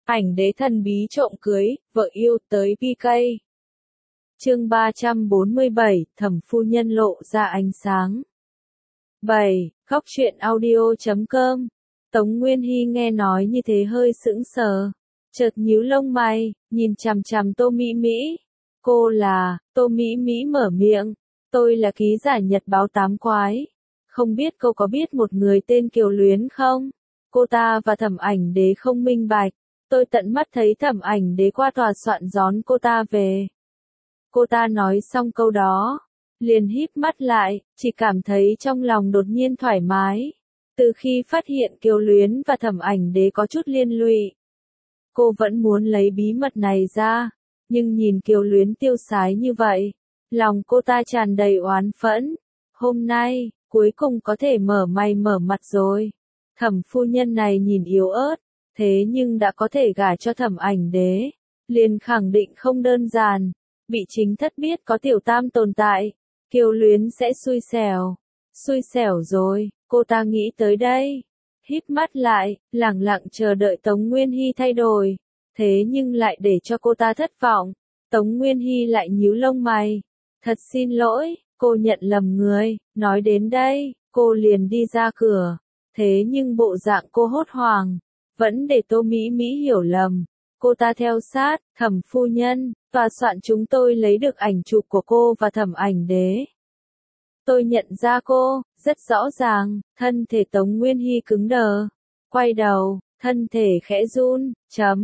Ảnh đế thần bí trộm cưới, vợ yêu tới PK. Chương 347, Thẩm phu nhân lộ ra ánh sáng. 7. Góc truyện audio.com. Tống Nguyên Hy nghe nói như thế hơi sững sờ, chợt nhíu lông mày, nhìn chằm chằm Tô Mỹ Mỹ. Cô là, Tô Mỹ Mỹ mở miệng, tôi là ký giả nhật báo Tám Quái. Không biết cô có biết một người tên Kiều Luyến không? Cô ta và Thẩm Ảnh Đế không minh bạch. Tôi tận mắt thấy Thẩm Ảnh Đế qua tòa soạn đón cô ta về. Cô ta nói xong câu đó, liền híp mắt lại, chỉ cảm thấy trong lòng đột nhiên thoải mái. Từ khi phát hiện Kiều Luyến và Thẩm Ảnh Đế có chút liên lụy, cô vẫn muốn lấy bí mật này ra, nhưng nhìn Kiều Luyến tiêu sái như vậy, lòng cô ta tràn đầy oán phẫn. Hôm nay, cuối cùng có thể mở mày mở mặt rồi. Thẩm phu nhân này nhìn yếu ớt, thế nhưng đã có thể gả cho Thẩm Ảnh Đế, liền khẳng định không đơn giản. Bị chính thất biết có tiểu tam tồn tại, Kiều Luyến sẽ xui xẻo. Xui xẻo rồi, cô ta nghĩ tới đây. Híp mắt lại, lẳng lặng chờ đợi Tống Nguyên Hy thay đổi. Thế nhưng lại để cho cô ta thất vọng. Tống Nguyên Hy lại nhíu lông mày. Thật xin lỗi, cô nhận lầm người. Nói đến đây, cô liền đi ra cửa. Thế nhưng bộ dạng cô hốt hoảng, vẫn để Tô Mỹ Mỹ hiểu lầm. Cô ta theo sát, Thẩm phu nhân, tòa soạn chúng tôi lấy được ảnh chụp của cô và Thẩm Ảnh Đế. Tôi nhận ra cô, rất rõ ràng, thân thể Tống Nguyên Hy cứng đờ. Quay đầu, thân thể khẽ run,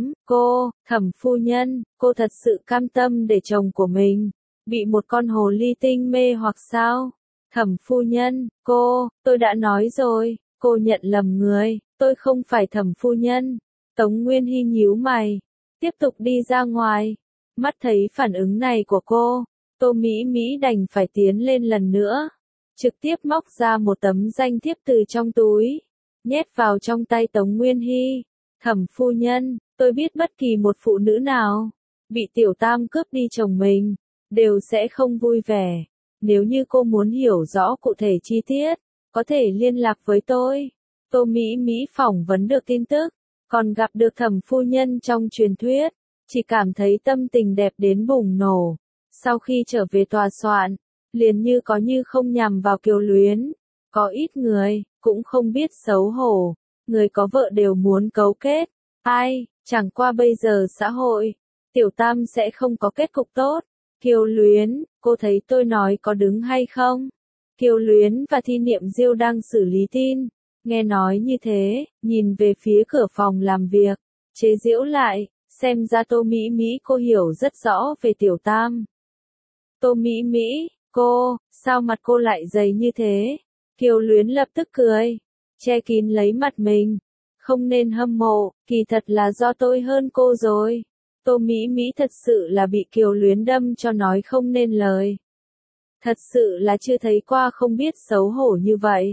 Thẩm phu nhân, cô thật sự cam tâm để chồng của mình bị một con hồ ly tinh mê hoặc sao? Thẩm phu nhân, tôi đã nói rồi, cô nhận lầm người, tôi không phải Thẩm phu nhân. Tống Nguyên Hy nhíu mày, tiếp tục đi ra ngoài. Mắt thấy phản ứng này của cô, Tô Mỹ Mỹ đành phải tiến lên lần nữa, trực tiếp móc ra một tấm danh thiếp từ trong túi, nhét vào trong tay Tống Nguyên Hy. Thẩm phu nhân, tôi biết bất kỳ một phụ nữ nào bị tiểu tam cướp đi chồng mình, đều sẽ không vui vẻ. Nếu như cô muốn hiểu rõ cụ thể chi tiết, có thể liên lạc với tôi. Tô Mỹ Mỹ phỏng vấn được tin tức, còn gặp được Thẩm phu nhân trong truyền thuyết, chỉ cảm thấy tâm tình đẹp đến bùng nổ. Sau khi trở về tòa soạn, liền như có như không nhằm vào Kiều Luyến. Có ít người, cũng không biết xấu hổ, người có vợ đều muốn cấu kết. Chẳng qua bây giờ xã hội, tiểu tam sẽ không có kết cục tốt. Kiều Luyến, cô thấy tôi nói có đứng hay không? Kiều Luyến và Thi Niệm Diêu đang xử lý tin. Nghe nói như thế, nhìn về phía cửa phòng làm việc, chế giễu lại, xem ra Tô Mỹ Mỹ cô hiểu rất rõ về tiểu tam. Tô Mỹ Mỹ, sao mặt cô lại dày như thế? Kiều Luyến lập tức cười, che kín lấy mặt mình. Không nên hâm mộ, kỳ thật là do tôi hơn cô rồi. Tô Mỹ Mỹ thật sự là bị Kiều Luyến đâm cho nói không nên lời. Thật sự là chưa thấy qua không biết xấu hổ như vậy.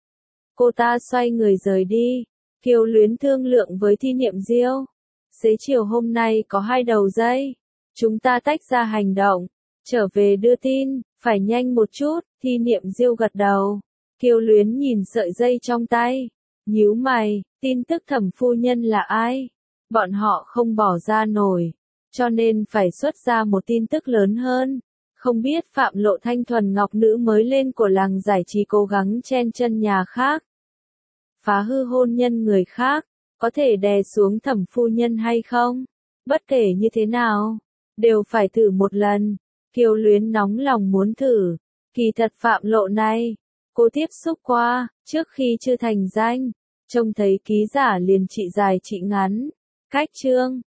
Cô ta xoay người rời đi. Kiều Luyến thương lượng với Thi Niệm Diêu. Xế chiều hôm nay có 2 đầu dây. Chúng ta tách ra hành động. Trở về đưa tin, phải nhanh một chút. Thi Niệm Diêu gật đầu. Kiều Luyến nhìn sợi dây trong tay, nhíu mày, tin tức Thẩm phu nhân là ai? Bọn họ không bỏ ra nổi, cho nên phải xuất ra một tin tức lớn hơn. Không biết Phạm Lộ Thanh thuần ngọc nữ mới lên của làng giải trí cố gắng chen chân nhà khác, phá hư hôn nhân người khác, có thể đè xuống Thẩm phu nhân hay không? Bất kể như thế nào, đều phải thử một lần. Kiều Luyến nóng lòng muốn thử. Kỳ thật Phạm Lộ này, cô tiếp xúc qua, trước khi chưa thành danh, trông thấy ký giả liền trị dài trị ngắn. Cách chương,